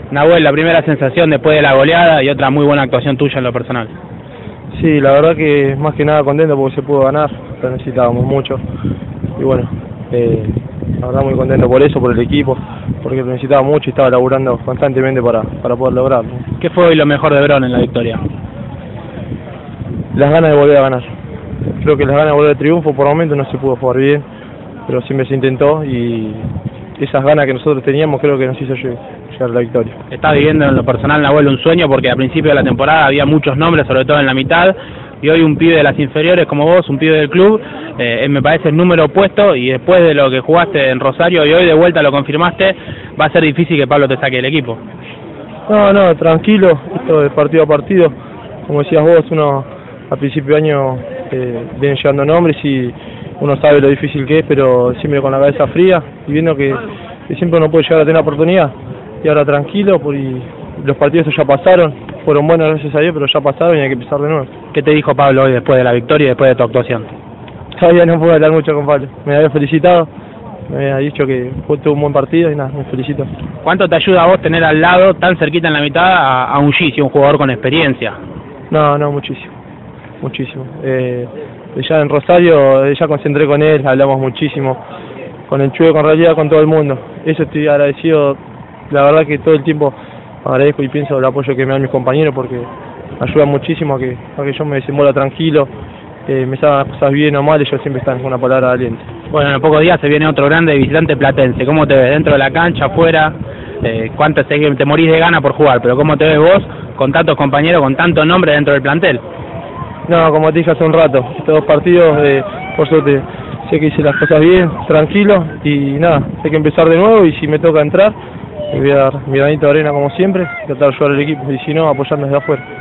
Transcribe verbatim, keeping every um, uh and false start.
Nahuel, la primera sensación después de la goleada y otra muy buena actuación tuya en lo personal. Sí, la verdad que más que nada contento porque se pudo ganar, lo necesitábamos mucho y bueno, eh, la verdad muy contento por eso, por el equipo, porque lo necesitaba mucho y estaba laburando constantemente para, para poder lograrlo. ¿Qué fue hoy lo mejor de Bron en la victoria? Las ganas de volver a ganar. Creo que las ganas de volver al triunfo, por momentos no se pudo jugar bien, pero siempre se intentó y esas ganas que nosotros teníamos creo que nos hizo llegar a la victoria. Estás viviendo en lo personal, Nahuel, un sueño porque al principio de la temporada había muchos nombres, sobre todo en la mitad, y hoy un pibe de las inferiores como vos, un pibe del club, eh, me parece el número opuesto, y después de lo que jugaste en Rosario y hoy de vuelta lo confirmaste, va a ser difícil que Pablo te saque del equipo. No, no, tranquilo, esto de partido a partido, como decías vos, uno a principio de año eh, vienen llegando nombres y uno sabe lo difícil que es, pero siempre con la cabeza fría y viendo que, que siempre uno puede llegar a tener la oportunidad. Y ahora tranquilo, por y los partidos ya pasaron, fueron buenos gracias a Dios, pero ya pasaron y hay que empezar de nuevo. ¿Qué te dijo Pablo hoy después de la victoria y después de tu actuación? Todavía no puedo hablar mucho con Pablo, me había felicitado, me había dicho que fue un buen partido y nada, me felicito. ¿Cuánto te ayuda a vos tener al lado, tan cerquita en la mitad, a, a un Gigi, un jugador con experiencia? No, no, muchísimo, muchísimo. Eh, ya en Rosario, ya concentré con él, hablamos muchísimo, con el Chueco, con realidad con todo el mundo. Eso estoy agradecido, la verdad que todo el tiempo agradezco y pienso el apoyo que me dan mis compañeros porque me ayudan muchísimo a que, a que yo me desenvuelva tranquilo, eh, me salgan las cosas bien o mal, ellos siempre están con una palabra de aliento. Bueno, en pocos días se viene otro grande visitante platense. ¿Cómo te ves dentro de la cancha, afuera? Eh, ¿Cuánto sé que te morís de gana por jugar? Pero ¿cómo te ves vos con tantos compañeros, con tantos nombres dentro del plantel? No, como te dije hace un rato, estos dos partidos, eh, por suerte, sé que hice las cosas bien, tranquilo, y nada, hay que empezar de nuevo y si me toca entrar, me voy a dar mi granito de arena como siempre, tratar de ayudar al equipo y si no, apoyarnos desde afuera.